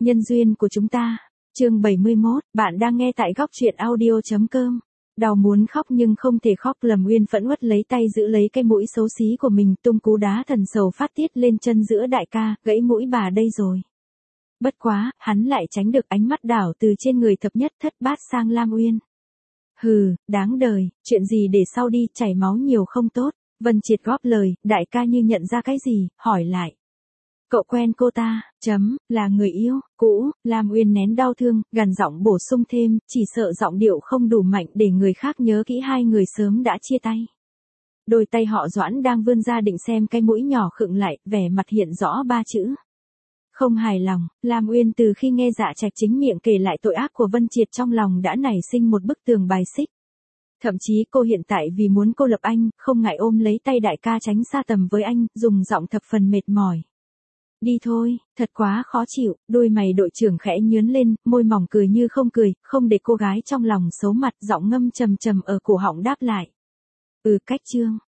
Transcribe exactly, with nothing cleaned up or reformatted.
Nhân duyên của chúng ta. Chương bảy mươi mốt, bạn đang nghe tại góc truyện audio chấm com. Đau muốn khóc nhưng không thể khóc, Lâm Uyên phẫn uất lấy tay giữ lấy cái mũi xấu xí của mình, tung cú đá thần sầu phát tiết lên chân giữa đại ca, gãy mũi bà đây rồi. Bất quá, hắn lại tránh được ánh mắt đảo từ trên người thập nhất thất bát sang Lam Uyên. Hừ, đáng đời, chuyện gì để sau đi, chảy máu nhiều không tốt. Vân Triệt góp lời, đại ca như nhận ra cái gì, hỏi lại. Cậu quen cô ta, chấm, là người yêu, cũ, Lam Uyên nén đau thương, gằn giọng bổ sung thêm, chỉ sợ giọng điệu không đủ mạnh để người khác nhớ kỹ hai người sớm đã chia tay. Đôi tay họ Doãn đang vươn ra định xem cái mũi nhỏ khựng lại, vẻ mặt hiện rõ ba chữ. Không hài lòng, Lam Uyên từ khi nghe Dạ Trạch chính miệng kể lại tội ác của Vân Triệt trong lòng đã nảy sinh một bức tường bài xích. Thậm chí cô hiện tại vì muốn cô lập anh, không ngại ôm lấy tay đại ca tránh xa tầm với anh, dùng giọng thập phần mệt mỏi. Đi thôi, thật quá khó chịu, đôi mày đội trưởng khẽ nhướn lên, môi mỏng cười như không cười, không để cô gái trong lòng xấu mặt, giọng ngâm trầm trầm ở cổ họng đáp lại. Ừ, cách chương.